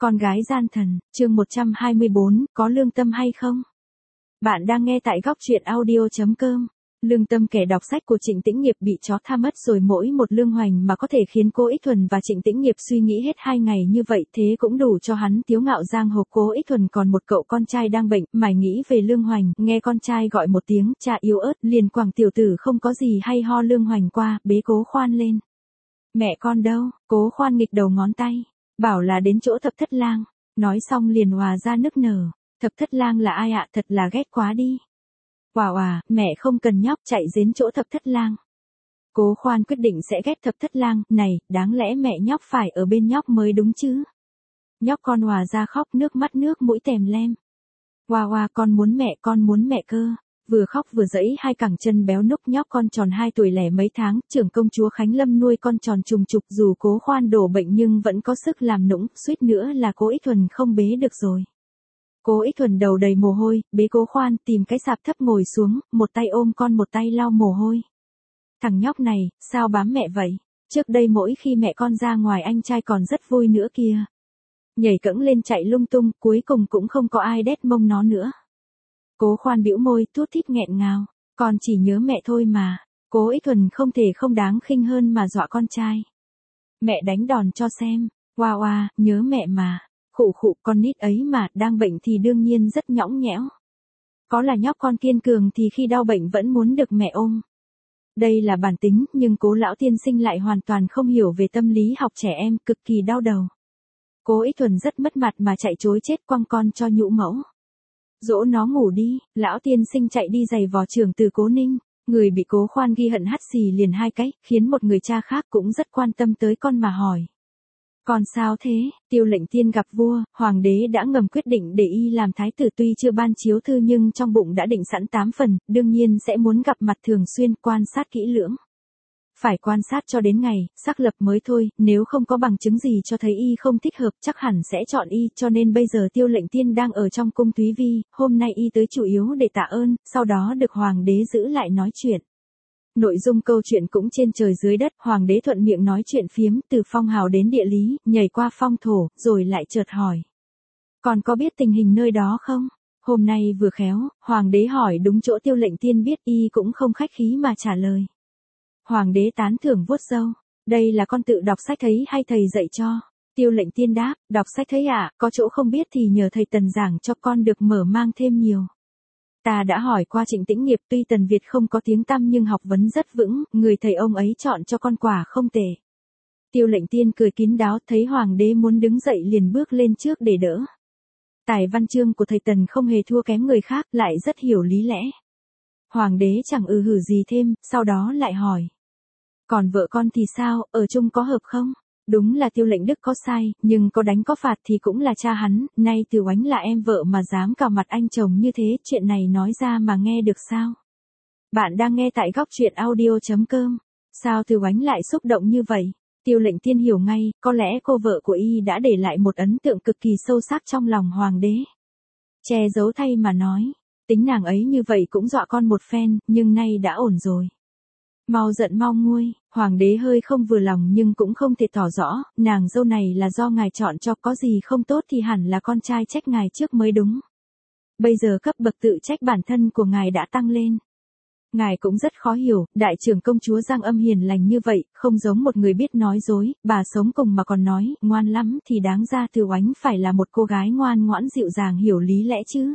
Con gái gian thần, chương 124, có lương tâm hay không? Bạn đang nghe tại góc truyện audio.com. Lương tâm kẻ đọc sách của Trịnh Tĩnh Nghiệp bị chó tha mất rồi, mỗi một lương hoành mà có thể khiến Cố Ích Thuần và Trịnh Tĩnh Nghiệp suy nghĩ hết 2 ngày như vậy, thế cũng đủ cho hắn tiếu ngạo giang hồ. Cố Ích Thuần còn một cậu con trai đang bệnh, mải nghĩ về lương hoành, nghe con trai gọi một tiếng cha yếu ớt, liền quẳng tiểu tử không có gì hay ho lương hoành qua, bế Cố Khoan lên. Mẹ con đâu? Cố Khoan nghịch đầu ngón tay, bảo là đến chỗ Thập Thất Lang, nói xong liền òa ra nức nở. Thập Thất Lang là ai ạ? Thật là ghét quá đi. Òa, mẹ không cần nhóc, chạy đến chỗ Thập Thất Lang. Cố Khoan quyết định sẽ ghét Thập Thất Lang, này, đáng lẽ mẹ nhóc phải ở bên nhóc mới đúng chứ. Nhóc con òa ra khóc, nước mắt nước mũi tèm lem. Òa, con muốn mẹ cơ. Vừa khóc vừa giãy hai cẳng chân béo núc. Nhóc con tròn 2 tuổi lẻ mấy tháng, trưởng công chúa Khánh Lâm nuôi con tròn trùng trục, dù Cố Khoan đổ bệnh nhưng vẫn có sức làm nũng, suýt nữa là Cố Ích Thuần không bế được rồi. Cố Ích Thuần đầu đầy mồ hôi, bế Cố Khoan, tìm cái sạp thấp ngồi xuống, một tay ôm con một tay lau mồ hôi. Thằng nhóc này, sao bám mẹ vậy? Trước đây mỗi khi mẹ con ra ngoài anh trai còn rất vui nữa kìa. Nhảy cẫng lên chạy lung tung, cuối cùng cũng không có ai đét mông nó nữa. Cố Khoan bĩu môi, thút thít nghẹn ngào, con chỉ nhớ mẹ thôi mà. Cố Ích Thuần không thể không đáng khinh hơn mà dọa con trai. Mẹ đánh đòn cho xem. Oa, nhớ mẹ mà. Khụ, con nít ấy mà, đang bệnh thì đương nhiên rất nhõng nhẽo. Có là nhóc con kiên cường thì khi đau bệnh vẫn muốn được mẹ ôm. Đây là bản tính, nhưng Cố lão tiên sinh lại hoàn toàn không hiểu về tâm lý học trẻ em, cực kỳ đau đầu. Cố Ích Thuần rất mất mặt mà chạy chối chết quăng con cho nhũ mẫu. Dỗ nó ngủ đi, lão tiên sinh chạy đi giày vò trưởng từ Cố Ninh. Người bị Cố Khoan ghi hận hắt xì liền 2 cái, khiến một người cha khác cũng rất quan tâm tới con mà hỏi. Còn sao thế? Tiêu Lệnh Tiên gặp vua, hoàng đế đã ngầm quyết định để y làm thái tử, tuy chưa ban chiếu thư nhưng trong bụng đã định sẵn 8 phần, đương nhiên sẽ muốn gặp mặt thường xuyên, quan sát kỹ lưỡng. Phải quan sát cho đến ngày xác lập mới thôi, nếu không có bằng chứng gì cho thấy y không thích hợp chắc hẳn sẽ chọn y, cho nên bây giờ Tiêu Lệnh Tiên đang ở trong cung Thúy Vi, hôm nay y tới chủ yếu để tạ ơn, sau đó được hoàng đế giữ lại nói chuyện. Nội dung câu chuyện cũng trên trời dưới đất, hoàng đế thuận miệng nói chuyện phiếm, từ phong hào đến địa lý, nhảy qua phong thổ, rồi lại chợt hỏi. Còn có biết tình hình nơi đó không? Hôm nay vừa khéo, hoàng đế hỏi đúng chỗ Tiêu Lệnh Tiên biết, y cũng không khách khí mà trả lời. Hoàng đế tán thưởng vuốt râu, đây là con tự đọc sách thấy hay thầy dạy cho? Tiêu Lệnh Tiên đáp, đọc sách thấy ạ, có chỗ không biết thì nhờ thầy Tần giảng cho con được mở mang thêm nhiều. Ta đã hỏi qua Trịnh Tĩnh Nghiệp, tuy Tần Việt không có tiếng tăm nhưng học vấn rất vững, người thầy ông ấy chọn cho con quả không tệ. Tiêu Lệnh Tiên cười kín đáo, thấy hoàng đế muốn đứng dậy liền bước lên trước để đỡ. Tài văn chương của thầy Tần không hề thua kém người khác, lại rất hiểu lý lẽ. Hoàng đế chẳng hử gì thêm, sau đó lại hỏi. Còn vợ con thì sao, ở chung có hợp không? Đúng là Tiêu Lệnh Đức có sai, nhưng có đánh có phạt thì cũng là cha hắn, nay Từ Oánh là em vợ mà dám cào mặt anh chồng như thế, chuyện này nói ra mà nghe được sao? Bạn đang nghe tại góc truyện audio.com. Sao Từ Oánh lại xúc động như vậy? Tiêu Lệnh Tiên hiểu ngay, có lẽ cô vợ của y đã để lại một ấn tượng cực kỳ sâu sắc trong lòng hoàng đế. Che giấu thay mà nói, tính nàng ấy như vậy cũng dọa con một phen, nhưng nay đã ổn rồi. Mau giận mau nguôi, hoàng đế hơi không vừa lòng nhưng cũng không thể tỏ rõ, nàng dâu này là do ngài chọn cho, có gì không tốt thì hẳn là con trai trách ngài trước mới đúng. Bây giờ cấp bậc tự trách bản thân của ngài đã tăng lên. Ngài cũng rất khó hiểu, đại trưởng công chúa Giang Âm hiền lành như vậy, không giống một người biết nói dối, bà sống cùng mà còn nói, ngoan lắm thì đáng ra Từ Oánh phải là một cô gái ngoan ngoãn dịu dàng hiểu lý lẽ chứ.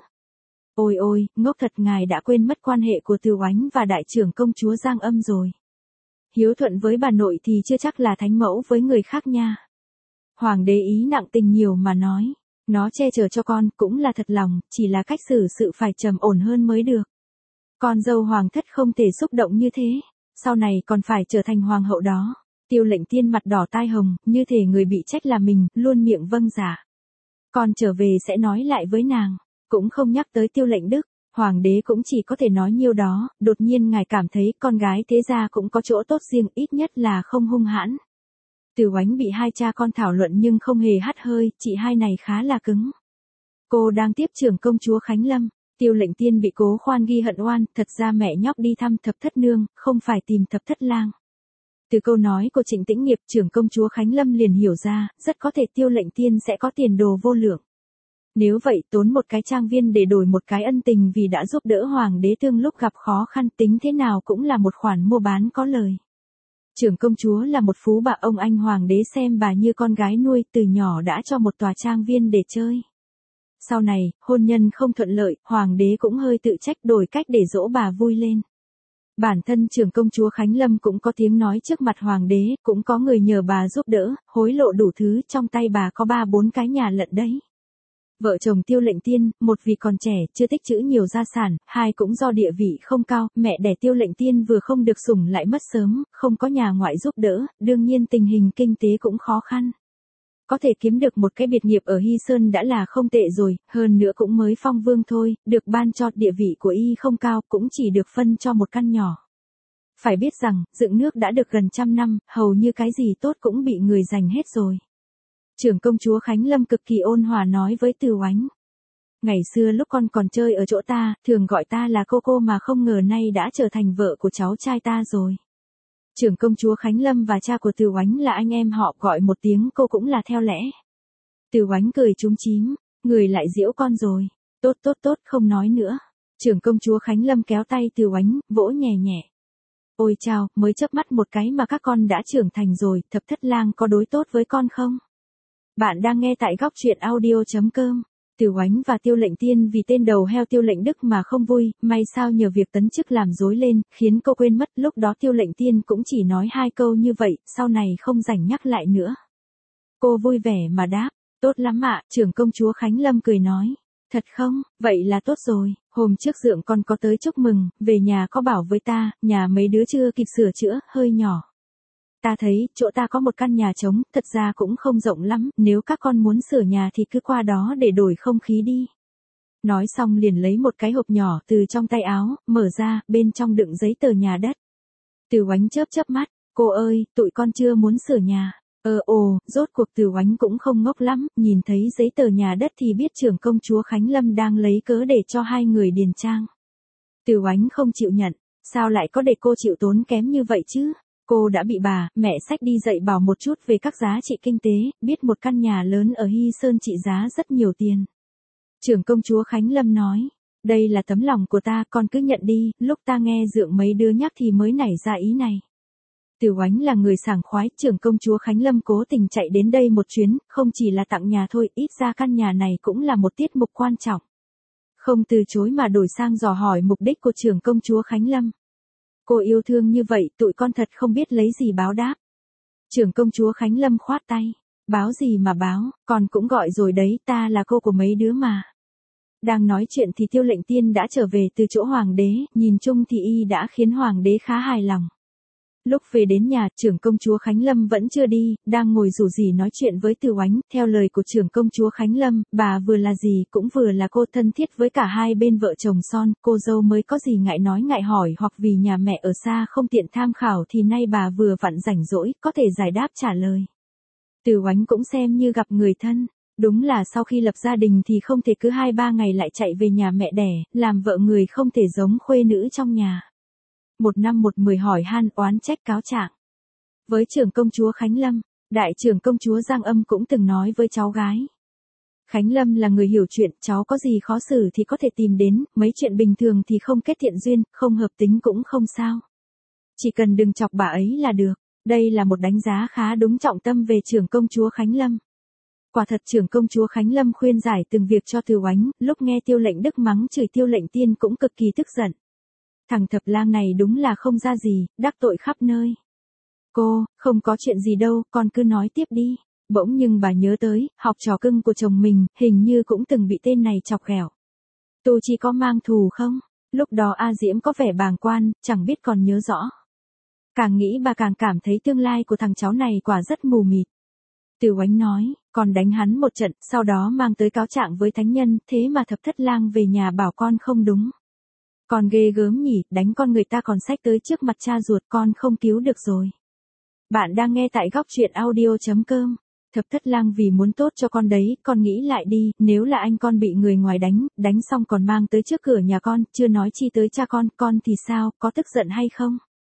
Ôi, ngốc thật, ngài đã quên mất quan hệ của Từ Oánh và đại trưởng công chúa Giang Âm rồi. Hiếu thuận với bà nội thì chưa chắc là thánh mẫu với người khác nha. Hoàng đế ý nặng tình nhiều mà nói, nó che chở cho con cũng là thật lòng, chỉ là cách xử sự phải trầm ổn hơn mới được. Con dâu hoàng thất không thể xúc động như thế, sau này còn phải trở thành hoàng hậu đó. Tiêu Lệnh Tiên mặt đỏ tai hồng, như thể người bị trách là mình, luôn miệng vâng dạ. Con trở về sẽ nói lại với nàng. Cũng không nhắc tới Tiêu Lệnh Đức, hoàng đế cũng chỉ có thể nói nhiêu đó, đột nhiên ngài cảm thấy con gái thế gia cũng có chỗ tốt riêng, ít nhất là không hung hãn. Từ Oánh bị 2 cha con thảo luận nhưng không hề hắt hơi, chị hai này khá là cứng. Cô đang tiếp trưởng công chúa Khánh Lâm, Tiêu Lệnh Tiên bị Cố Khoan ghi hận oan, thật ra mẹ nhóc đi thăm Thập Thất Nương, không phải tìm Thập Thất Lang. Từ câu nói của Trịnh Tĩnh Nghiệp, trưởng công chúa Khánh Lâm liền hiểu ra, rất có thể Tiêu Lệnh Tiên sẽ có tiền đồ vô lượng. Nếu vậy tốn một cái trang viên để đổi một cái ân tình vì đã giúp đỡ hoàng đế tương lúc gặp khó khăn, tính thế nào cũng là một khoản mua bán có lời. Trưởng công chúa là một phú bà, ông anh hoàng đế xem bà như con gái nuôi, từ nhỏ đã cho một tòa trang viên để chơi. Sau này, hôn nhân không thuận lợi, hoàng đế cũng hơi tự trách, đổi cách để dỗ bà vui lên. Bản thân trưởng công chúa Khánh Lâm cũng có tiếng nói trước mặt hoàng đế, cũng có người nhờ bà giúp đỡ, hối lộ đủ thứ, trong tay bà có 3-4 cái nhà lận đấy. Vợ chồng Tiêu Lệnh Tiên, một vì còn trẻ, chưa tích trữ nhiều gia sản, hai cũng do địa vị không cao, mẹ đẻ Tiêu Lệnh Tiên vừa không được sủng lại mất sớm, không có nhà ngoại giúp đỡ, đương nhiên tình hình kinh tế cũng khó khăn. Có thể kiếm được một cái biệt nghiệp ở Hy Sơn đã là không tệ rồi, hơn nữa cũng mới phong vương thôi, được ban cho, địa vị của y không cao, cũng chỉ được phân cho một căn nhỏ. Phải biết rằng, dựng nước đã được gần 100 năm, hầu như cái gì tốt cũng bị người giành hết rồi. Trưởng công chúa Khánh Lâm cực kỳ ôn hòa nói với Từ Oánh. Ngày xưa lúc con còn chơi ở chỗ ta, thường gọi ta là cô mà không ngờ nay đã trở thành vợ của cháu trai ta rồi. Trưởng công chúa Khánh Lâm và cha của Từ Oánh là anh em họ, gọi một tiếng cô cũng là theo lẽ. Từ Oánh cười chúm chím, người lại giễu con rồi. Tốt, không nói nữa. Trưởng công chúa Khánh Lâm kéo tay Từ Oánh, vỗ nhẹ nhẹ. Ôi chao, mới chớp mắt một cái mà các con đã trưởng thành rồi, Thập Thất Lang có đối tốt với con không? Bạn đang nghe tại góc truyện audio.com. Từ Oánh và Tiêu Lệnh Tiên vì tên đầu heo Tiêu Lệnh Đức mà không vui, may sao nhờ việc tấn chức làm rối lên, khiến cô quên mất, lúc đó Tiêu Lệnh Tiên cũng chỉ nói 2 câu như vậy, sau này không rảnh nhắc lại nữa. Cô vui vẻ mà đáp, tốt lắm ạ, trưởng công chúa Khánh Lâm cười nói. Thật không, vậy là tốt rồi, hôm trước dượng con có tới chúc mừng, về nhà có bảo với ta, nhà mấy đứa chưa kịp sửa chữa, hơi nhỏ. Ta thấy, chỗ ta có một căn nhà trống, thật ra cũng không rộng lắm, nếu các con muốn sửa nhà thì cứ qua đó để đổi không khí đi. Nói xong liền lấy một cái hộp nhỏ từ trong tay áo, mở ra, bên trong đựng giấy tờ nhà đất. Từ Oánh chớp mắt, cô ơi, tụi con chưa muốn sửa nhà. Rốt cuộc Từ Oánh cũng không ngốc lắm, nhìn thấy giấy tờ nhà đất thì biết trưởng công chúa Khánh Lâm đang lấy cớ để cho hai người điền trang. Từ Oánh không chịu nhận, sao lại có để cô chịu tốn kém như vậy chứ? Cô đã bị bà, mẹ xách đi dạy bảo một chút về các giá trị kinh tế, biết một căn nhà lớn ở Hy Sơn trị giá rất nhiều tiền. Trưởng công chúa Khánh Lâm nói, đây là tấm lòng của ta, con cứ nhận đi, lúc ta nghe dượng mấy đứa nhắc thì mới nảy ra ý này. Từ Oánh là người sảng khoái, trưởng công chúa Khánh Lâm cố tình chạy đến đây một chuyến, không chỉ là tặng nhà thôi, ít ra căn nhà này cũng là một tiết mục quan trọng. Không từ chối mà đổi sang dò hỏi mục đích của trưởng công chúa Khánh Lâm. Cô yêu thương như vậy, tụi con thật không biết lấy gì báo đáp. Trưởng công chúa Khánh Lâm khoát tay, báo gì mà báo, con cũng gọi rồi đấy, ta là cô của mấy đứa mà. Đang nói chuyện thì Tiêu Lệnh Tiên đã trở về từ chỗ hoàng đế, nhìn chung thì y đã khiến hoàng đế khá hài lòng. Lúc về đến nhà, trưởng công chúa Khánh Lâm vẫn chưa đi, đang ngồi rủ rỉ nói chuyện với Từ Oánh, theo lời của trưởng công chúa Khánh Lâm, bà vừa là gì cũng vừa là cô, thân thiết với cả hai bên vợ chồng son, cô dâu mới có gì ngại nói ngại hỏi, hoặc vì nhà mẹ ở xa không tiện tham khảo thì nay bà vừa vặn rảnh rỗi, có thể giải đáp trả lời. Từ Oánh cũng xem như gặp người thân. Đúng là sau khi lập gia đình thì không thể cứ 2-3 ngày lại chạy về nhà mẹ đẻ, làm vợ người không thể giống khuê nữ trong nhà. 1 năm 1 mười hỏi han, oán trách cáo trạng. Với trưởng công chúa Khánh Lâm, đại trưởng công chúa Giang Âm cũng từng nói với cháu gái. Khánh Lâm là người hiểu chuyện, cháu có gì khó xử thì có thể tìm đến, mấy chuyện bình thường thì không kết thiện duyên, không hợp tính cũng không sao. Chỉ cần đừng chọc bà ấy là được. Đây là một đánh giá khá đúng trọng tâm về trưởng công chúa Khánh Lâm. Quả thật trưởng công chúa Khánh Lâm khuyên giải từng việc cho Từ Oánh, lúc nghe Tiêu Lệnh Đức mắng chửi Tiêu Lệnh Tiên cũng cực kỳ tức giận. Thằng Thập Lang này đúng là không ra gì, đắc tội khắp nơi. Cô, không có chuyện gì đâu, con cứ nói tiếp đi. Bỗng nhưng bà nhớ tới, học trò cưng của chồng mình, hình như cũng từng bị tên này chọc ghẹo. Tu Chi có mang thù không? Lúc đó A Diễm có vẻ bàng quan, chẳng biết còn nhớ rõ. Càng nghĩ bà càng cảm thấy tương lai của thằng cháu này quả rất mù mịt. Từ Oánh nói, con đánh hắn một trận, sau đó mang tới cáo trạng với thánh nhân, thế mà Thập Thất Lang về nhà bảo con không đúng. Con ghê gớm nhỉ, đánh con người ta còn xách tới trước mặt cha ruột, con không cứu được rồi. Bạn đang nghe tại góc truyện audio.com. Thập Thất Lang vì muốn tốt cho con đấy, con nghĩ lại đi, nếu là anh con bị người ngoài đánh xong còn mang tới trước cửa nhà con, chưa nói chi tới cha con thì sao, có tức giận hay không?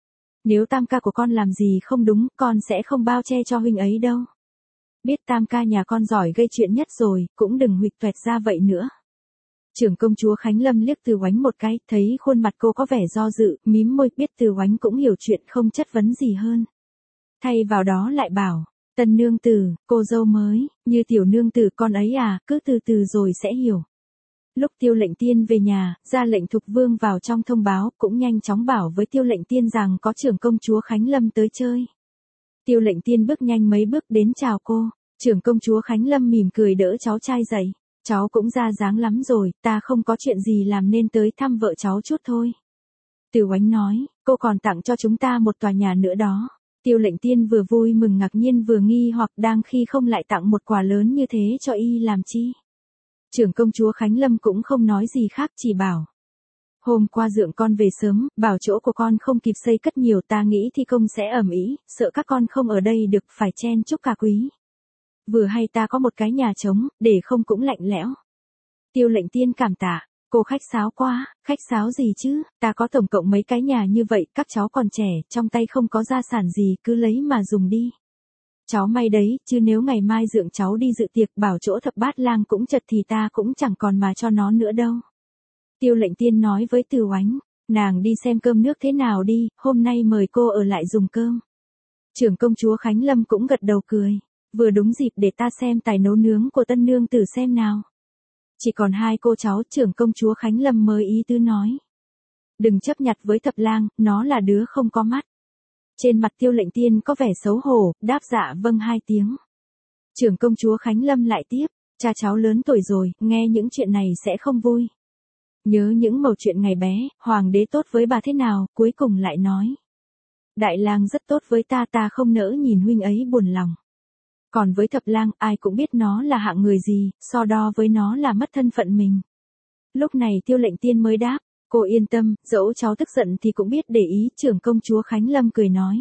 Nếu tam ca của con làm gì không đúng, con sẽ không bao che cho huynh ấy đâu. Biết tam ca nhà con giỏi gây chuyện nhất rồi, cũng đừng huỵch toẹt ra vậy nữa. Trưởng công chúa Khánh Lâm liếc Từ Oánh một cái, thấy khuôn mặt cô có vẻ do dự, mím môi, biết Từ Oánh cũng hiểu chuyện không chất vấn gì hơn. Thay vào đó lại bảo, tân nương tử, cô dâu mới, như tiểu nương tử con ấy à, cứ từ từ rồi sẽ hiểu. Lúc Tiêu Lệnh Tiên về nhà, ra lệnh Thục Vương vào trong thông báo, cũng nhanh chóng bảo với Tiêu Lệnh Tiên rằng có trưởng công chúa Khánh Lâm tới chơi. Tiêu Lệnh Tiên bước nhanh mấy bước đến chào cô, trưởng công chúa Khánh Lâm mỉm cười đỡ cháu trai dậy. Cháu cũng ra dáng lắm rồi, ta không có chuyện gì làm nên tới thăm vợ cháu chút thôi. Từ Oánh nói, cô còn tặng cho chúng ta một tòa nhà nữa đó. Tiêu Lệnh Tiên vừa vui mừng ngạc nhiên vừa nghi hoặc đang khi không lại tặng một quà lớn như thế cho y làm chi. Trưởng công chúa Khánh Lâm cũng không nói gì khác, chỉ bảo. Hôm qua dượng con về sớm, bảo chỗ của con không kịp xây cất nhiều, ta nghĩ thi công sẽ ầm ĩ, sợ các con không ở đây được, phải chen chúc cả quý. Vừa hay ta có một cái nhà trống, để không cũng lạnh lẽo. Tiêu Lệnh Tiên cảm tạ, cô khách sáo quá, khách sáo gì chứ, ta có tổng cộng mấy cái nhà như vậy, các cháu còn trẻ, trong tay không có gia sản gì, cứ lấy mà dùng đi. Cháu may đấy, chứ nếu ngày mai dượng cháu đi dự tiệc bảo chỗ Thập Bát Lang cũng chật thì ta cũng chẳng còn mà cho nó nữa đâu. Tiêu Lệnh Tiên nói với Từ Oánh, nàng đi xem cơm nước thế nào đi, hôm nay mời cô ở lại dùng cơm. Trưởng công chúa Khánh Lâm cũng gật đầu cười, vừa đúng dịp để ta xem tài nấu nướng của tân nương tử xem nào. Chỉ còn hai cô cháu, trưởng công chúa Khánh Lâm mới ý tứ nói. Đừng chấp nhặt với Thập Lang, nó là đứa không có mắt. Trên mặt Tiêu Lệnh Tiên có vẻ xấu hổ, đáp dạ vâng hai tiếng. Trưởng công chúa Khánh Lâm lại tiếp, cha cháu lớn tuổi rồi, nghe những chuyện này sẽ không vui. Nhớ những mẩu chuyện ngày bé, hoàng đế tốt với bà thế nào, cuối cùng lại nói. Đại lang rất tốt với ta, ta không nỡ nhìn huynh ấy buồn lòng. Còn với Thập Lang, ai cũng biết nó là hạng người gì, so đo với nó là mất thân phận mình. Lúc này Tiêu Lệnh Tiên mới đáp, cô yên tâm, dẫu cháu tức giận thì cũng biết để ý. Trưởng công chúa Khánh Lâm cười nói.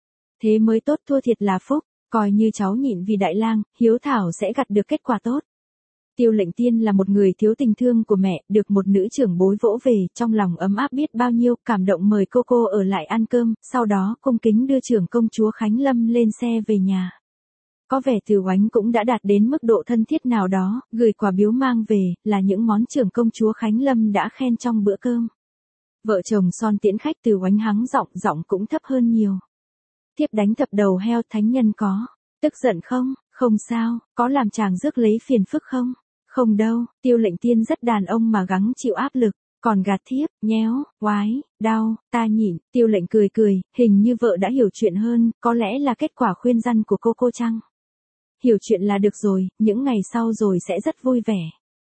Thế mới tốt, thua thiệt là phúc, coi như cháu nhịn vì đại lang, hiếu thảo sẽ gặt được kết quả tốt. Tiêu Lệnh Tiên là một người thiếu tình thương của mẹ, được một nữ trưởng bối vỗ về, trong lòng ấm áp biết bao nhiêu, cảm động mời cô ở lại ăn cơm, sau đó cung kính đưa trưởng công chúa Khánh Lâm lên xe về nhà. Có vẻ Từ Oánh cũng đã đạt đến mức độ thân thiết nào đó, gửi quà biếu mang về, là những món trưởng công chúa Khánh Lâm đã khen trong bữa cơm. Vợ chồng son tiễn khách, Từ Oánh hắng giọng cũng thấp hơn nhiều. Thiếp đánh thập đầu heo, thánh nhân có tức giận không? Không sao, có làm chàng rước lấy phiền phức không? Không đâu, Tiêu Lệnh Tiên rất đàn ông mà gắng chịu áp lực. Còn gạt thiếp, nhéo, oái, đau, ta nhịn. Tiêu Lệnh cười, hình như vợ đã hiểu chuyện hơn, có lẽ là kết quả khuyên răn của cô chăng? Hiểu chuyện là được rồi, những ngày sau rồi sẽ rất vui vẻ.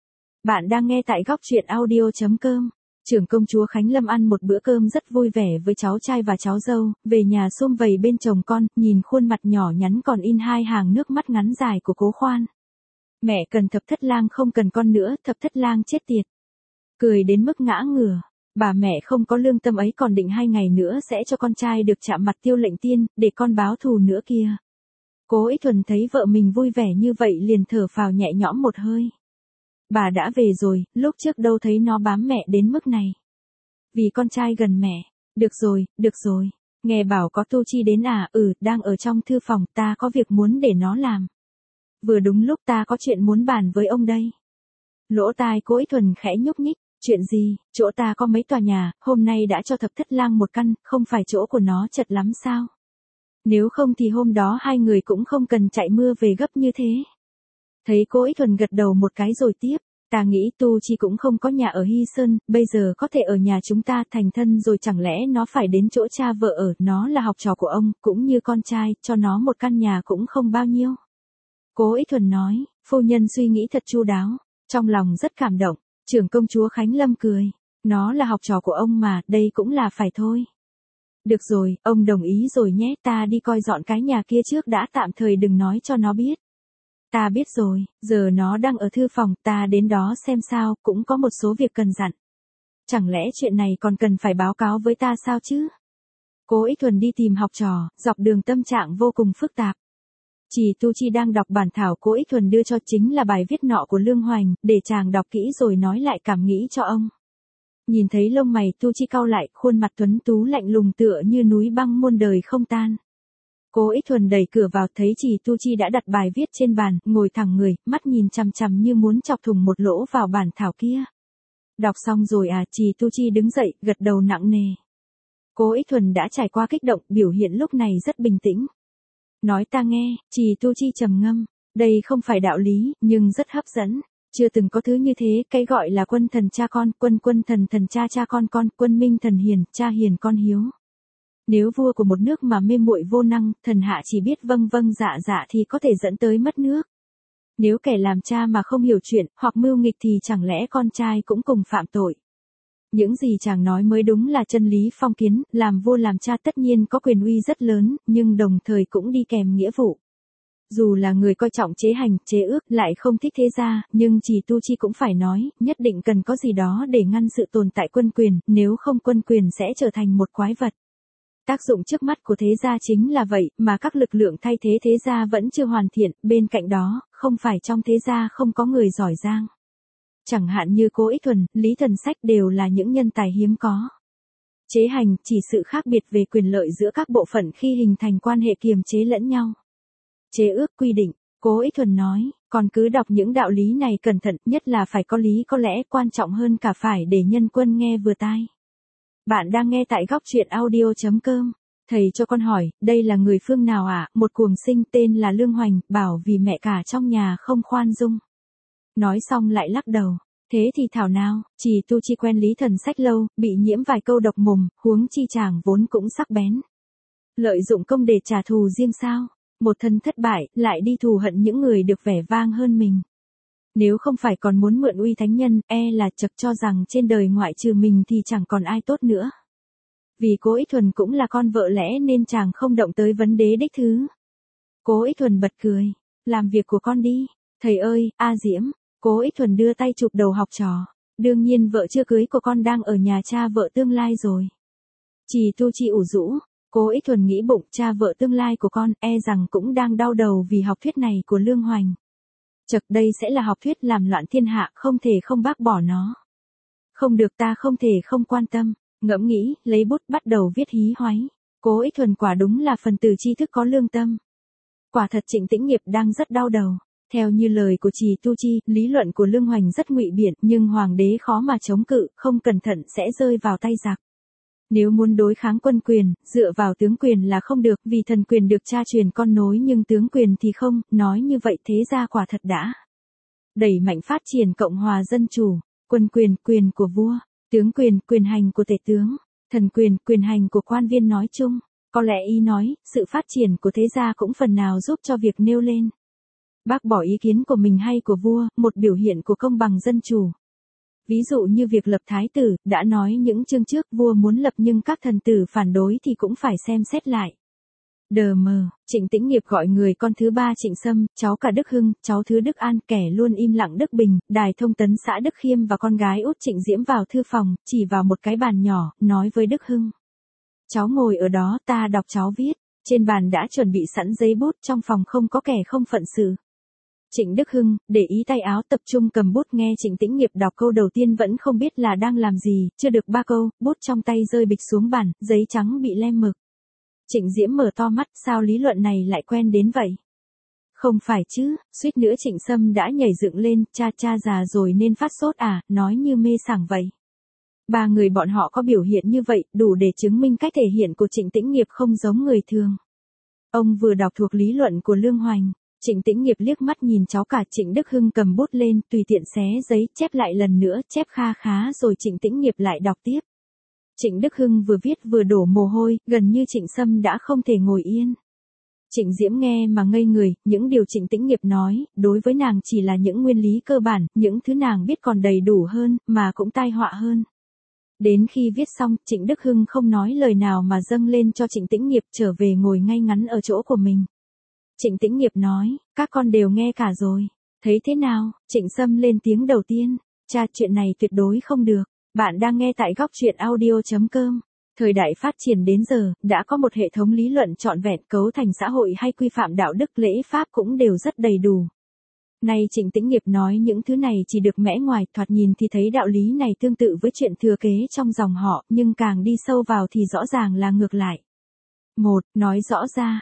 Bạn đang nghe tại góc truyện audio.com. Trưởng công chúa Khánh Lâm ăn một bữa cơm rất vui vẻ với cháu trai và cháu dâu, về nhà sum vầy bên chồng con, nhìn khuôn mặt nhỏ nhắn còn in hai hàng nước mắt ngắn dài của Cố Khoan. Mẹ cần Thập Thất Lang không cần con nữa, Thập Thất Lang chết tiệt. Cười đến mức ngã ngửa, bà mẹ không có lương tâm ấy còn định 2 ngày nữa sẽ cho con trai được chạm mặt Tiêu Lệnh Tiên, để con báo thù nữa kia. Cố Ích Thuần thấy vợ mình vui vẻ như vậy liền thở phào nhẹ nhõm một hơi. Bà đã về rồi, lúc trước đâu thấy nó bám mẹ đến mức này. Vì con trai gần mẹ. Được rồi. Nghe bảo có Tu Chi đến à? Đang ở trong thư phòng, ta có việc muốn để nó làm. Vừa đúng lúc ta có chuyện muốn bàn với ông đây. Lỗ tai Cố Ích Thuần khẽ nhúc nhích. Chuyện gì? Chỗ ta có mấy tòa nhà, hôm nay đã cho Thập Thất Lang một căn, không phải chỗ của nó chật lắm sao? Nếu không thì hôm đó hai người cũng không cần chạy mưa về gấp như thế. Thấy Cố Ích Thuần gật đầu một cái rồi tiếp, ta nghĩ Tu Chi cũng không có nhà ở Hy Sơn, bây giờ có thể ở nhà chúng ta thành thân rồi, chẳng lẽ nó phải đến chỗ cha vợ ở, nó là học trò của ông, cũng như con trai, cho nó một căn nhà cũng không bao nhiêu. Cố Ích Thuần nói, phu nhân suy nghĩ thật chu đáo, trong lòng rất cảm động. Trưởng công chúa Khánh Lâm cười, nó là học trò của ông mà, đây cũng là phải thôi. Được rồi, ông đồng ý rồi nhé, ta đi coi dọn cái nhà kia trước đã, tạm thời đừng nói cho nó biết. Ta biết rồi, giờ nó đang ở thư phòng, ta đến đó xem sao, cũng có một số việc cần dặn. Chẳng lẽ chuyện này còn cần phải báo cáo với ta sao chứ? Cố Ích Thuần đi tìm học trò, dọc đường tâm trạng vô cùng phức tạp. Chỉ Tu Chi đang đọc bản thảo Cố Ích Thuần đưa cho, chính là bài viết nọ của Lương Hoành, để chàng đọc kỹ rồi nói lại cảm nghĩ cho ông. Nhìn thấy lông mày Tu Chi cau lại, khuôn mặt tuấn tú lạnh lùng tựa như núi băng muôn đời không tan. Cố Ích Thuần đẩy cửa vào, thấy Trì Tu Chi đã đặt bài viết trên bàn, ngồi thẳng người, mắt nhìn chằm chằm như muốn chọc thủng một lỗ vào bản thảo kia. Đọc xong rồi à? Trì Tu Chi đứng dậy, gật đầu nặng nề. Cố Ích Thuần đã trải qua kích động, biểu hiện lúc này rất bình tĩnh. Nói ta nghe. Trì Tu Chi trầm ngâm. Đây không phải đạo lý, nhưng rất hấp dẫn. Chưa từng có thứ như thế, cái gọi là quân thần cha con, quân thần thần cha cha con, quân minh thần hiền, cha hiền con hiếu. Nếu vua của một nước mà mê muội vô năng, thần hạ chỉ biết vâng vâng dạ dạ thì có thể dẫn tới mất nước. Nếu kẻ làm cha mà không hiểu chuyện, hoặc mưu nghịch thì chẳng lẽ con trai cũng cùng phạm tội. Những gì chàng nói mới đúng là chân lý phong kiến, làm vua làm cha tất nhiên có quyền uy rất lớn, nhưng đồng thời cũng đi kèm nghĩa vụ. Dù là người coi trọng chế hành, chế ước, lại không thích thế gia, nhưng Trì Tu Chi cũng phải nói, nhất định cần có gì đó để ngăn sự tồn tại quân quyền, nếu không quân quyền sẽ trở thành một quái vật. Tác dụng trước mắt của thế gia chính là vậy, mà các lực lượng thay thế thế gia vẫn chưa hoàn thiện, bên cạnh đó, không phải trong thế gia không có người giỏi giang. Chẳng hạn như Cố Ích Thuần, Lý Thần Sách đều là những nhân tài hiếm có. Chế hành, chỉ sự khác biệt về quyền lợi giữa các bộ phận khi hình thành quan hệ kiềm chế lẫn nhau. Chế ước quy định, Cố Ích Thuần nói, còn cứ đọc những đạo lý này cẩn thận, nhất là phải có lý có lẽ, quan trọng hơn cả phải để nhân quân nghe vừa tai. Bạn đang nghe tại góc truyện audio.com. Thầy cho con hỏi, đây là người phương nào ạ? Một cuồng sinh tên là Lương Hoành, bảo vì mẹ cả trong nhà không khoan dung. Nói xong lại lắc đầu. Thế thì thảo nào? Trì Tu Chi quen Lý Thần Sách lâu, bị nhiễm vài câu độc mồm, huống chi chàng vốn cũng sắc bén. Lợi dụng công để trả thù riêng sao? Một thân thất bại, lại đi thù hận những người được vẻ vang hơn mình. Nếu không phải còn muốn mượn uy thánh nhân, là chật cho rằng trên đời ngoại trừ mình thì chẳng còn ai tốt nữa. Vì Cố Ích Thuần cũng là con vợ lẽ nên chàng không động tới vấn đế đích thứ. Cố Ích Thuần bật cười. Làm việc của con đi. Thầy ơi, A Diễm. Cố Ích Thuần đưa tay chụp đầu học trò. Đương nhiên vợ chưa cưới của con đang ở nhà cha vợ tương lai rồi. Trì Tu Chi ủ rũ. Cố Ích Thuần nghĩ bụng, cha vợ tương lai của con, rằng cũng đang đau đầu vì học thuyết này của Lương Hoành. Chật, đây sẽ là học thuyết làm loạn thiên hạ, không thể không bác bỏ nó. Không được, ta không thể không quan tâm. Ngẫm nghĩ, lấy bút bắt đầu viết hí hoáy. Cố Ích Thuần quả đúng là phần tử tri thức có lương tâm. Quả thật Trịnh Tĩnh Nghiệp đang rất đau đầu. Theo như lời của Trì Tu Chi, lý luận của Lương Hoành rất ngụy biện, nhưng hoàng đế khó mà chống cự, không cẩn thận sẽ rơi vào tay giặc. Nếu muốn đối kháng quân quyền, dựa vào tướng quyền là không được, vì thần quyền được cha truyền con nối nhưng tướng quyền thì không, nói như vậy thế ra quả thật đã đẩy mạnh phát triển Cộng hòa Dân Chủ, quân quyền, quyền của vua, tướng quyền, quyền hành của tể tướng, thần quyền, quyền hành của quan viên nói chung. Có lẽ ý nói, sự phát triển của thế gia cũng phần nào giúp cho việc nêu lên. Bác bỏ ý kiến của mình hay của vua, một biểu hiện của công bằng dân chủ. Ví dụ như việc lập thái tử, đã nói những chương trước vua muốn lập nhưng các thần tử phản đối thì cũng phải xem xét lại. Đờ mờ, Trịnh Tĩnh Nghiệp gọi người con thứ ba Trịnh Sâm, cháu cả Đức Hưng, cháu thứ Đức An, kẻ luôn im lặng Đức Bình, đài thông tấn xã Đức Khiêm và con gái út Trịnh Diễm vào thư phòng, chỉ vào một cái bàn nhỏ, nói với Đức Hưng. Cháu ngồi ở đó, ta đọc cháu viết. Trên bàn đã chuẩn bị sẵn giấy bút, trong phòng không có kẻ không phận sự. Trịnh Đức Hưng, để ý tay áo tập trung cầm bút nghe Trịnh Tĩnh Nghiệp đọc câu đầu tiên vẫn không biết là đang làm gì, chưa được 3 câu, bút trong tay rơi bịch xuống bàn, giấy trắng bị lem mực. Trịnh Diễm mở to mắt, sao lý luận này lại quen đến vậy? Không phải chứ, suýt nữa Trịnh Sâm đã nhảy dựng lên, cha già rồi nên phát sốt à, nói như mê sảng vậy. 3 người bọn họ có biểu hiện như vậy, đủ để chứng minh cách thể hiện của Trịnh Tĩnh Nghiệp không giống người thường. Ông vừa đọc thuộc lý luận của Lương Hoành. Trịnh Tĩnh Nghiệp liếc mắt nhìn cháu cả Trịnh Đức Hưng cầm bút lên, tùy tiện xé giấy, chép lại lần nữa, chép kha khá rồi Trịnh Tĩnh Nghiệp lại đọc tiếp. Trịnh Đức Hưng vừa viết vừa đổ mồ hôi, gần như Trịnh Sâm đã không thể ngồi yên. Trịnh Diễm nghe mà ngây người, những điều Trịnh Tĩnh Nghiệp nói, đối với nàng chỉ là những nguyên lý cơ bản, những thứ nàng biết còn đầy đủ hơn, mà cũng tai họa hơn. Đến khi viết xong, Trịnh Đức Hưng không nói lời nào mà dâng lên cho Trịnh Tĩnh Nghiệp trở về ngồi ngay ngắn ở chỗ của mình. Trịnh Tĩnh Nghiệp nói, các con đều nghe cả rồi. Thấy thế nào? Trịnh Sâm lên tiếng đầu tiên. Cha, chuyện này tuyệt đối không được. Bạn đang nghe tại góc truyện audio.com. Thời đại phát triển đến giờ, đã có một hệ thống lý luận trọn vẹn, cấu thành xã hội hay quy phạm đạo đức lễ pháp cũng đều rất đầy đủ. Nay Trịnh Tĩnh Nghiệp nói những thứ này chỉ được mẽ ngoài, thoạt nhìn thì thấy đạo lý này tương tự với chuyện thừa kế trong dòng họ, nhưng càng đi sâu vào thì rõ ràng là ngược lại. Một, nói rõ ra,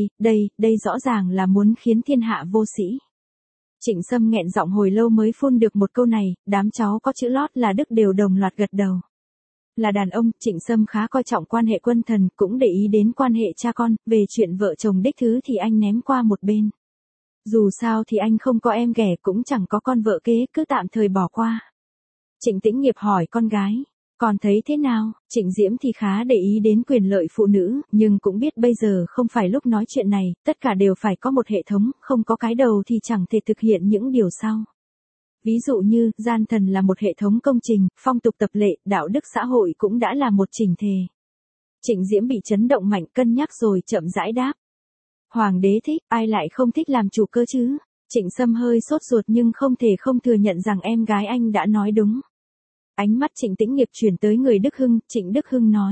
đây rõ ràng là muốn khiến thiên hạ vô sĩ. Trịnh Sâm nghẹn giọng hồi lâu mới phun được một câu này, đám cháu có chữ lót là Đức đều đồng loạt gật đầu. Là đàn ông, Trịnh Sâm khá coi trọng quan hệ quân thần, cũng để ý đến quan hệ cha con, về chuyện vợ chồng đích thứ thì anh ném qua một bên. Dù sao thì anh không có em ghẻ cũng chẳng có con vợ kế, cứ tạm thời bỏ qua. Trịnh Tĩnh Nghiệp hỏi con gái, còn thấy thế nào? Trịnh Diễm thì khá để ý đến quyền lợi phụ nữ, nhưng cũng biết bây giờ không phải lúc nói chuyện này, tất cả đều phải có một hệ thống, không có cái đầu thì chẳng thể thực hiện những điều sau. Ví dụ như, gian thần là một hệ thống công trình, phong tục tập lệ, đạo đức xã hội cũng đã là một chỉnh thể. Trịnh Diễm bị chấn động mạnh, cân nhắc rồi chậm rãi đáp. Hoàng đế thích, ai lại không thích làm chủ cơ chứ? Trịnh Sâm hơi sốt ruột nhưng không thể không thừa nhận rằng em gái anh đã nói đúng. Ánh mắt Trịnh Tĩnh Nghiệp chuyển tới người Đức Hưng, Trịnh Đức Hưng nói.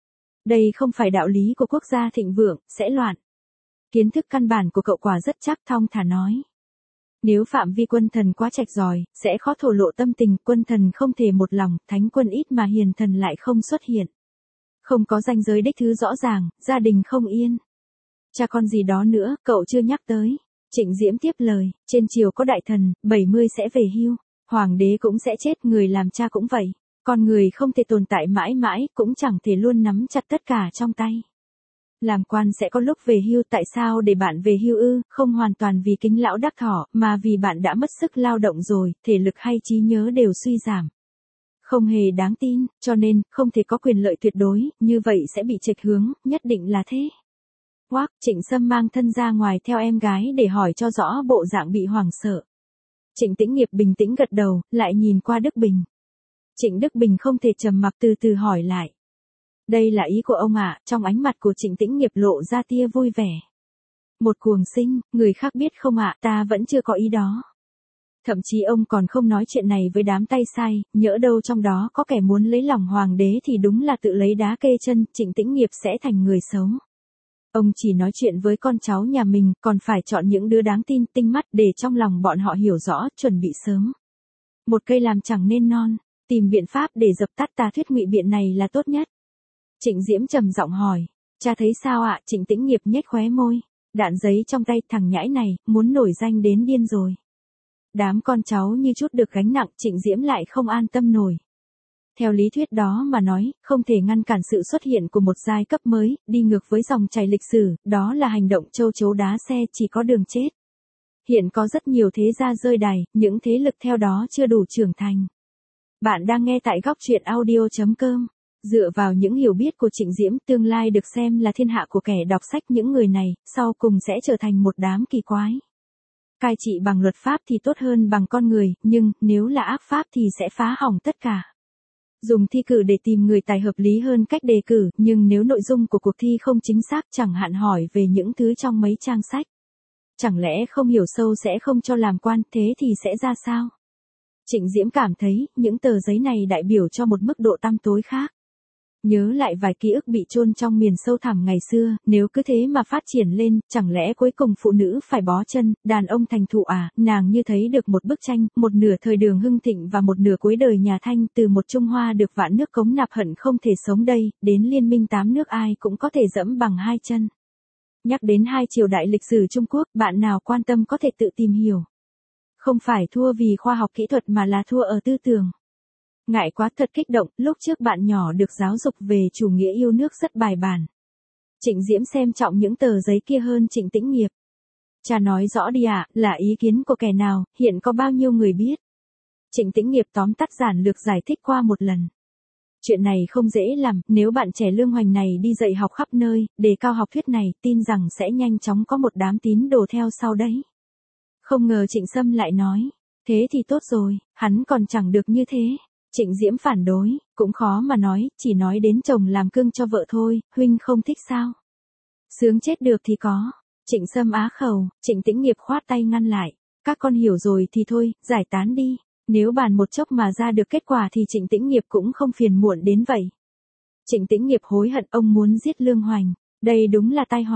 Đây không phải đạo lý của quốc gia thịnh vượng, sẽ loạn. Kiến thức căn bản của cậu quả rất chắc, thong thả nói. Nếu phạm vi quân thần quá trạch giỏi, sẽ khó thổ lộ tâm tình, quân thần không thể một lòng, thánh quân ít mà hiền thần lại không xuất hiện. Không có ranh giới đích thứ rõ ràng, gia đình không yên. Cha con gì đó nữa, cậu chưa nhắc tới. Trịnh Diễm tiếp lời, trên triều có đại thần, 70 sẽ về hưu. Hoàng đế cũng sẽ chết, người làm cha cũng vậy. Con người không thể tồn tại mãi mãi, cũng chẳng thể luôn nắm chặt tất cả trong tay. Làm quan sẽ có lúc về hưu, tại sao để bạn về hưu ư? Không hoàn toàn vì kính lão đắc thọ, mà vì bạn đã mất sức lao động rồi, thể lực hay trí nhớ đều suy giảm. Không hề đáng tin, cho nên, không thể có quyền lợi tuyệt đối, như vậy sẽ bị chệch hướng, nhất định là thế. Hoác, Trịnh Sâm mang thân ra ngoài theo em gái để hỏi cho rõ bộ dạng bị hoảng sợ. Trịnh Tĩnh Nghiệp bình tĩnh gật đầu, lại nhìn qua Đức Bình. Trịnh Đức Bình không thể trầm mặc, từ từ hỏi lại. Đây là ý của ông ạ, trong ánh mặt của Trịnh Tĩnh Nghiệp lộ ra tia vui vẻ. Một cuồng sinh, người khác biết không ạ, ta vẫn chưa có ý đó. Thậm chí ông còn không nói chuyện này với đám tay sai, nhỡ đâu trong đó có kẻ muốn lấy lòng hoàng đế thì đúng là tự lấy đá kê chân, Trịnh Tĩnh Nghiệp sẽ thành người xấu. Ông chỉ nói chuyện với con cháu nhà mình, còn phải chọn những đứa đáng tin, tinh mắt để trong lòng bọn họ hiểu rõ, chuẩn bị sớm. Một cây làm chẳng nên non, tìm biện pháp để dập tắt tà thuyết ngụy biện này là tốt nhất. Trịnh Diễm trầm giọng hỏi, cha thấy sao ạ? Trịnh Tĩnh Nghiệp nhếch khóe môi, đạn giấy trong tay, thằng nhãi này, muốn nổi danh đến điên rồi. Đám con cháu như chút được gánh nặng, Trịnh Diễm lại không an tâm nổi. Theo lý thuyết đó mà nói, không thể ngăn cản sự xuất hiện của một giai cấp mới, đi ngược với dòng chảy lịch sử, đó là hành động châu chấu đá xe, chỉ có đường chết. Hiện có rất nhiều thế gia rơi đài, những thế lực theo đó chưa đủ trưởng thành. Bạn đang nghe tại góc truyện audio.com. Dựa vào những hiểu biết của Trịnh Diễm, tương lai được xem là thiên hạ của kẻ đọc sách, những người này, sau cùng sẽ trở thành một đám kỳ quái. Cai trị bằng luật pháp thì tốt hơn bằng con người, nhưng, nếu là ác pháp thì sẽ phá hỏng tất cả. Dùng thi cử để tìm người tài hợp lý hơn cách đề cử, nhưng nếu nội dung của cuộc thi không chính xác, chẳng hạn hỏi về những thứ trong mấy trang sách. Chẳng lẽ không hiểu sâu sẽ không cho làm quan, thế thì sẽ ra sao? Trịnh Diễm cảm thấy, những tờ giấy này đại biểu cho một mức độ tăm tối khác. Nhớ lại vài ký ức bị chôn trong miền sâu thẳm ngày xưa, nếu cứ thế mà phát triển lên, chẳng lẽ cuối cùng phụ nữ phải bó chân, đàn ông thành thụ à? Nàng như thấy được một bức tranh, một nửa thời Đường hưng thịnh và một nửa cuối đời nhà Thanh, từ một Trung Hoa được vạn nước cống nạp hận không thể sống đây, đến liên minh 8 nước ai cũng có thể dẫm bằng hai chân. Nhắc đến hai triều đại lịch sử Trung Quốc, bạn nào quan tâm có thể tự tìm hiểu. Không phải thua vì khoa học kỹ thuật mà là thua ở tư tưởng. Ngại quá, thật kích động, lúc trước bạn nhỏ được giáo dục về chủ nghĩa yêu nước rất bài bản. Trịnh Diễm xem trọng những tờ giấy kia hơn Trịnh Tĩnh Nghiệp. Cha nói rõ đi ạ, là ý kiến của kẻ nào, hiện có bao nhiêu người biết. Trịnh Tĩnh Nghiệp tóm tắt giản lược giải thích qua một lần. Chuyện này không dễ làm, nếu bạn trẻ lương hoành này đi dạy học khắp nơi, đề cao học thuyết này, tin rằng sẽ nhanh chóng có một đám tín đồ theo sau đấy. Không ngờ Trịnh Sâm lại nói, thế thì tốt rồi, hắn còn chẳng được như thế. Trịnh Diễm phản đối, cũng khó mà nói, chỉ nói đến chồng làm cưng cho vợ thôi, huynh không thích sao? Sướng chết được thì có. Trịnh Sâm á khẩu, Trịnh Tĩnh Nghiệp khoát tay ngăn lại. Các con hiểu rồi thì thôi, giải tán đi. Nếu bàn một chốc mà ra được kết quả thì Trịnh Tĩnh Nghiệp cũng không phiền muộn đến vậy. Trịnh Tĩnh Nghiệp hối hận, ông muốn giết Lương Hoành. Đây đúng là tai họa.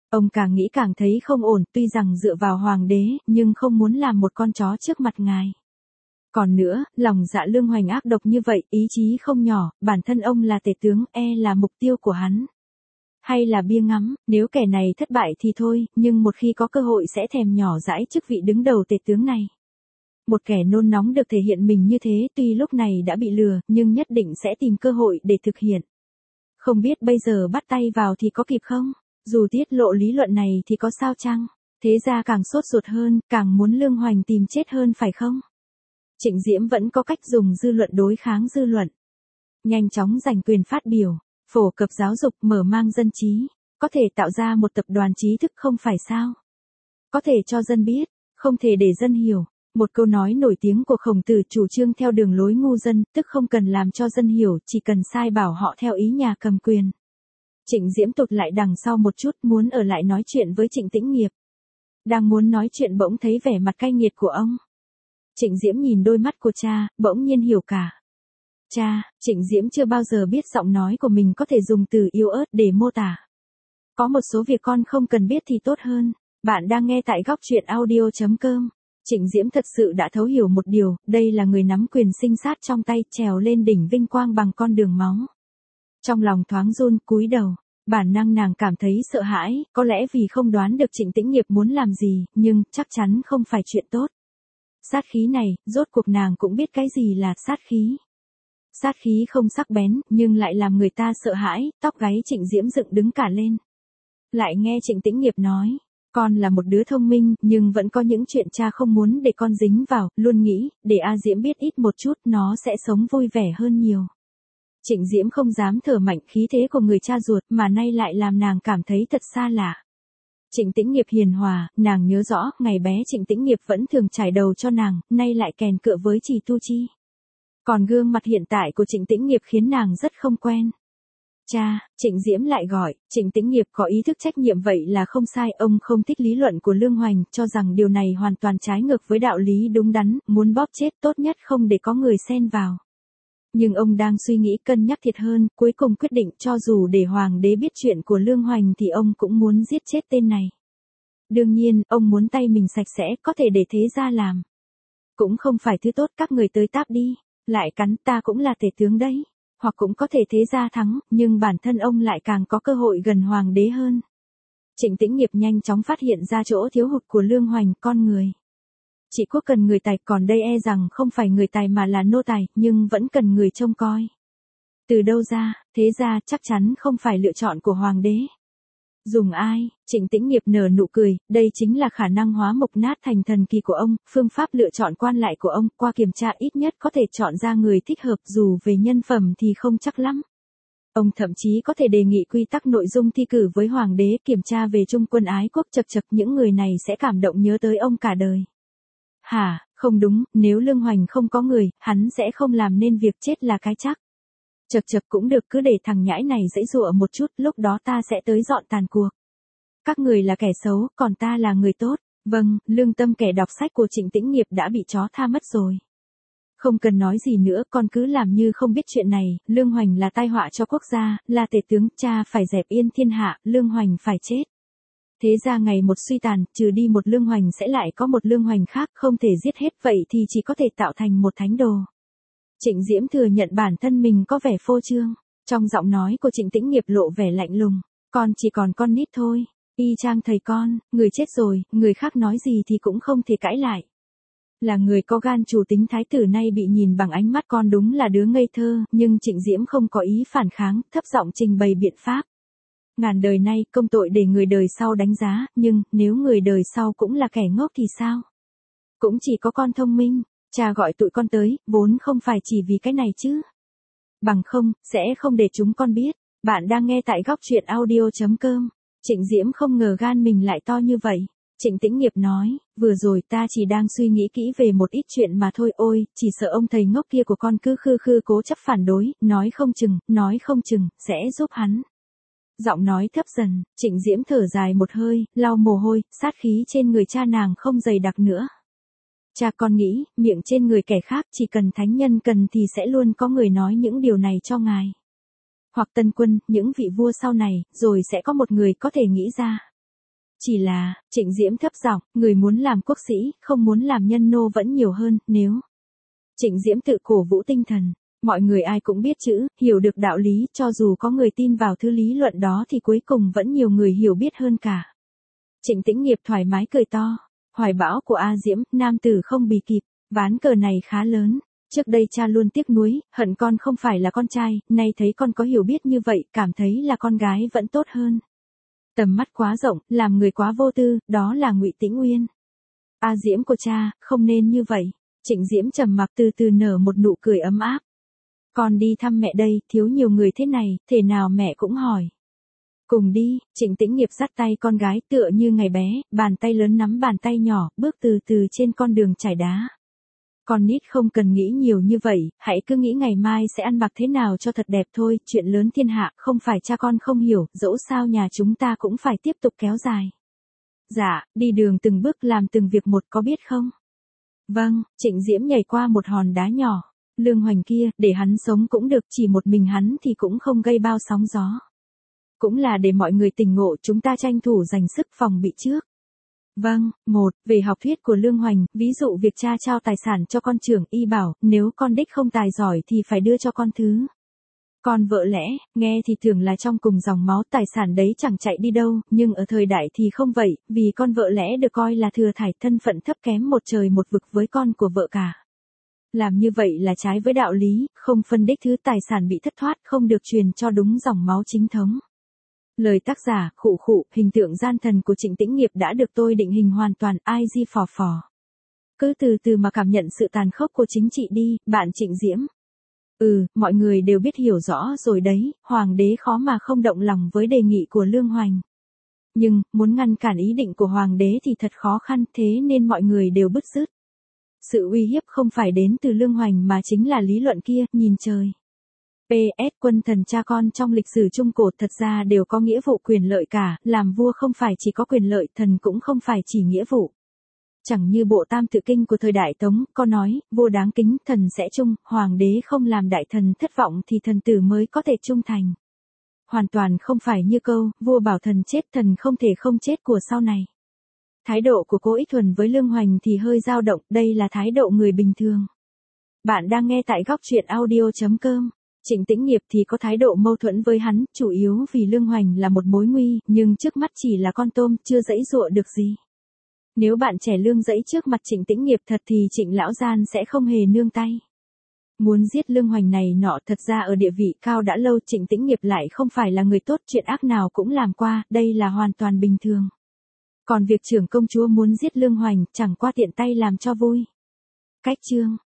Ông càng nghĩ càng thấy không ổn, tuy rằng dựa vào hoàng đế, nhưng không muốn làm một con chó trước mặt ngài. Còn nữa, lòng dạ Lương Hoành ác độc như vậy, ý chí không nhỏ, bản thân ông là tể tướng, là mục tiêu của hắn. Hay là bia ngắm, nếu kẻ này thất bại thì thôi, nhưng một khi có cơ hội sẽ thèm nhỏ dãi chức vị đứng đầu tể tướng này. Một kẻ nôn nóng được thể hiện mình như thế, tuy lúc này đã bị lừa, nhưng nhất định sẽ tìm cơ hội để thực hiện. Không biết bây giờ bắt tay vào thì có kịp không? Dù tiết lộ lý luận này thì có sao chăng? Thế ra càng sốt ruột hơn, càng muốn Lương Hoành tìm chết hơn phải không? Trịnh Diễm vẫn có cách dùng dư luận đối kháng dư luận. Nhanh chóng giành quyền phát biểu, phổ cập giáo dục, mở mang dân trí, có thể tạo ra một tập đoàn trí thức không phải sao? Có thể cho dân biết, không thể để dân hiểu. Một câu nói nổi tiếng của Khổng Tử chủ trương theo đường lối ngu dân, tức không cần làm cho dân hiểu, chỉ cần sai bảo họ theo ý nhà cầm quyền. Trịnh Diễm tụt lại đằng sau một chút, muốn ở lại nói chuyện với Trịnh Tĩnh Nghiệp. Đang muốn nói chuyện bỗng thấy vẻ mặt cay nghiệt của ông. Trịnh Diễm nhìn đôi mắt của cha, bỗng nhiên hiểu cả. Cha, Trịnh Diễm chưa bao giờ biết giọng nói của mình có thể dùng từ yếu ớt để mô tả. Có một số việc con không cần biết thì tốt hơn. Bạn đang nghe tại góc truyện audio.com. Trịnh Diễm thật sự đã thấu hiểu một điều, đây là người nắm quyền sinh sát trong tay, trèo lên đỉnh vinh quang bằng con đường máu. Trong lòng thoáng run, cúi đầu, bản năng nàng cảm thấy sợ hãi, có lẽ vì không đoán được Trịnh Tĩnh Nghiệp muốn làm gì, nhưng chắc chắn không phải chuyện tốt. Sát khí này, rốt cuộc nàng cũng biết cái gì là sát khí. Sát khí không sắc bén, nhưng lại làm người ta sợ hãi, tóc gáy Trịnh Diễm dựng đứng cả lên. Lại nghe Trịnh Tĩnh Nghiệp nói, con là một đứa thông minh, nhưng vẫn có những chuyện cha không muốn để con dính vào, luôn nghĩ, để A Diễm biết ít một chút, nó sẽ sống vui vẻ hơn nhiều. Trịnh Diễm không dám thở mạnh, khí thế của người cha ruột, mà nay lại làm nàng cảm thấy thật xa lạ. Trịnh Tĩnh Nghiệp hiền hòa, nàng nhớ rõ, ngày bé Trịnh Tĩnh Nghiệp vẫn thường trải đầu cho nàng, nay lại kèn cựa với Trì Tu Chi. Còn gương mặt hiện tại của Trịnh Tĩnh Nghiệp khiến nàng rất không quen. Cha, Trịnh Diễm lại gọi, Trịnh Tĩnh Nghiệp có ý thức trách nhiệm vậy là không sai, ông không thích lý luận của Lương Hoành, cho rằng điều này hoàn toàn trái ngược với đạo lý đúng đắn, muốn bóp chết tốt nhất không để có người xen vào. Nhưng ông đang suy nghĩ cân nhắc thiệt hơn, cuối cùng quyết định cho dù để hoàng đế biết chuyện của Lương Hoành thì ông cũng muốn giết chết tên này. Đương nhiên, ông muốn tay mình sạch sẽ, có thể để thế gia làm. Cũng không phải thứ tốt, các người tới táp đi, lại cắn, ta cũng là tể tướng đấy. Hoặc cũng có thể thế gia thắng, nhưng bản thân ông lại càng có cơ hội gần hoàng đế hơn. Trịnh Tĩnh Nghiệp nhanh chóng phát hiện ra chỗ thiếu hụt của Lương Hoành, con người. Chỉ quốc cần người tài, còn đây e rằng không phải người tài mà là nô tài, nhưng vẫn cần người trông coi. Từ đâu ra, thế ra chắc chắn không phải lựa chọn của hoàng đế. Dùng ai? Trịnh Tĩnh Nghiệp nở nụ cười, đây chính là khả năng hóa mục nát thành thần kỳ của ông, phương pháp lựa chọn quan lại của ông, qua kiểm tra ít nhất có thể chọn ra người thích hợp, dù về nhân phẩm thì không chắc lắm. Ông thậm chí có thể đề nghị quy tắc nội dung thi cử với hoàng đế, kiểm tra về trung quân ái quốc, chật chật, những người này sẽ cảm động nhớ tới ông cả đời. Hả, không đúng, nếu Lương Hoành không có người, hắn sẽ không làm nên việc chết là cái chắc. Chật chật, cũng được, cứ để thằng nhãi này giãy giụa một chút, lúc đó ta sẽ tới dọn tàn cuộc. Các người là kẻ xấu, còn ta là người tốt. Vâng, lương tâm kẻ đọc sách của Trịnh Tĩnh Nghiệp đã bị chó tha mất rồi. Không cần nói gì nữa, con cứ làm như không biết chuyện này, Lương Hoành là tai họa cho quốc gia, là tể tướng, cha phải dẹp yên thiên hạ, Lương Hoành phải chết. Thế ra ngày một suy tàn, trừ đi một Lương Hoành sẽ lại có một Lương Hoành khác, không thể giết hết, vậy thì chỉ có thể tạo thành một thánh đồ. Trịnh Diễm thừa nhận bản thân mình có vẻ phô trương, trong giọng nói của Trịnh Tĩnh Nghiệp lộ vẻ lạnh lùng, con chỉ còn con nít thôi, y chang thầy con, người chết rồi, người khác nói gì thì cũng không thể cãi lại. Là người có gan chủ tính thái tử nay bị nhìn bằng ánh mắt con đúng là đứa ngây thơ, nhưng Trịnh Diễm không có ý phản kháng, thấp giọng trình bày biện pháp. Ngàn đời nay, công tội để người đời sau đánh giá, nhưng, nếu người đời sau cũng là kẻ ngốc thì sao? Cũng chỉ có con thông minh, cha gọi tụi con tới, vốn không phải chỉ vì cái này chứ. Bằng không, sẽ không để chúng con biết. Bạn đang nghe tại góc truyện audio.com. Trịnh Diễm không ngờ gan mình lại to như vậy. Trịnh Tĩnh Nghiệp nói, vừa rồi ta chỉ đang suy nghĩ kỹ về một ít chuyện mà thôi, ôi, chỉ sợ ông thầy ngốc kia của con cứ khư khư cố chấp phản đối, nói không chừng, sẽ giúp hắn. Giọng nói thấp dần, Trịnh Diễm thở dài một hơi, lau mồ hôi, sát khí trên người cha nàng không dày đặc nữa. Cha con nghĩ, miệng trên người kẻ khác chỉ cần thánh nhân cần thì sẽ luôn có người nói những điều này cho ngài. Hoặc Tân Quân, những vị vua sau này, rồi sẽ có một người có thể nghĩ ra. Chỉ là, Trịnh Diễm thấp giọng, người muốn làm quốc sĩ, không muốn làm nhân nô vẫn nhiều hơn, nếu. Trịnh Diễm tự cổ vũ tinh thần. Mọi người ai cũng biết chữ, hiểu được đạo lý, cho dù có người tin vào thứ lý luận đó thì cuối cùng vẫn nhiều người hiểu biết hơn cả. Trịnh Tĩnh Nghiệp thoải mái cười to. Hoài bão của A Diễm, nam tử không bì kịp, ván cờ này khá lớn. Trước đây cha luôn tiếc nuối, hận con không phải là con trai, nay thấy con có hiểu biết như vậy, cảm thấy là con gái vẫn tốt hơn. Tầm mắt quá rộng, làm người quá vô tư, đó là Ngụy Tĩnh Uyên. A Diễm của cha, không nên như vậy. Trịnh Diễm trầm mặc từ từ nở một nụ cười ấm áp. Con đi thăm mẹ đây, thiếu nhiều người thế này, thể nào mẹ cũng hỏi. Cùng đi, Trịnh Tĩnh Nghiệp dắt tay con gái tựa như ngày bé, bàn tay lớn nắm bàn tay nhỏ, bước từ từ trên con đường trải đá. Con nít không cần nghĩ nhiều như vậy, hãy cứ nghĩ ngày mai sẽ ăn mặc thế nào cho thật đẹp thôi, chuyện lớn thiên hạ, không phải cha con không hiểu, dẫu sao nhà chúng ta cũng phải tiếp tục kéo dài. Dạ, đi đường từng bước làm từng việc một có biết không? Vâng, Trịnh Diễm nhảy qua một hòn đá nhỏ. Lương Hoành kia, để hắn sống cũng được, chỉ một mình hắn thì cũng không gây bao sóng gió. Cũng là để mọi người tỉnh ngộ, chúng ta tranh thủ dành sức phòng bị trước. Vâng, về học thuyết của Lương Hoành, ví dụ việc cha trao tài sản cho con trưởng y bảo, nếu con đích không tài giỏi thì phải đưa cho con thứ. Con vợ lẽ, nghe thì tưởng là trong cùng dòng máu tài sản đấy chẳng chạy đi đâu, nhưng ở thời đại thì không vậy, vì con vợ lẽ được coi là thừa thải, thân phận thấp kém một trời một vực với con của vợ cả. Làm như vậy là trái với đạo lý, không phân đích thứ tài sản bị thất thoát, không được truyền cho đúng dòng máu chính thống. Lời tác giả, hình tượng gian thần của Trịnh Tĩnh Nghiệp đã được tôi định hình hoàn toàn, ai di phò phò. Cứ từ từ mà cảm nhận sự tàn khốc của chính trị đi, bạn Trịnh Diễm. Mọi người đều biết hiểu rõ rồi đấy, hoàng đế khó mà không động lòng với đề nghị của Lương Hoành. Nhưng, muốn ngăn cản ý định của hoàng đế thì thật khó khăn, thế nên mọi người đều bứt rứt. Sự uy hiếp không phải đến từ Lương Hoành mà chính là lý luận kia, nhìn trời. PS, quân thần cha con trong lịch sử Trung Cổ thật ra đều có nghĩa vụ quyền lợi cả, làm vua không phải chỉ có quyền lợi, thần cũng không phải chỉ nghĩa vụ. Chẳng như bộ Tam Tự Kinh của thời Đại Tống, có nói, vua đáng kính, thần sẽ trung, hoàng đế không làm đại thần thất vọng thì thần tử mới có thể trung thành. Hoàn toàn không phải như câu, vua bảo thần chết, thần không thể không chết của sau này. Thái độ của cô Ích Thuần với Lương Hoành thì hơi dao động, đây là thái độ người bình thường. Bạn đang nghe tại góc truyện audio.com. Trịnh Tĩnh Nghiệp thì có thái độ mâu thuẫn với hắn, chủ yếu vì Lương Hoành là một mối nguy, nhưng trước mắt chỉ là con tôm, chưa giãy giụa được gì. Nếu bạn trẻ lương giãy trước mặt Trịnh Tĩnh Nghiệp thật thì Trịnh lão gian sẽ không hề nương tay. Muốn giết Lương Hoành này nọ, thật ra ở địa vị cao đã lâu Trịnh Tĩnh Nghiệp lại không phải là người tốt, chuyện ác nào cũng làm qua, đây là hoàn toàn bình thường. Còn việc trưởng công chúa muốn giết Lương Hoành, chẳng qua tiện tay làm cho vui. Cách chương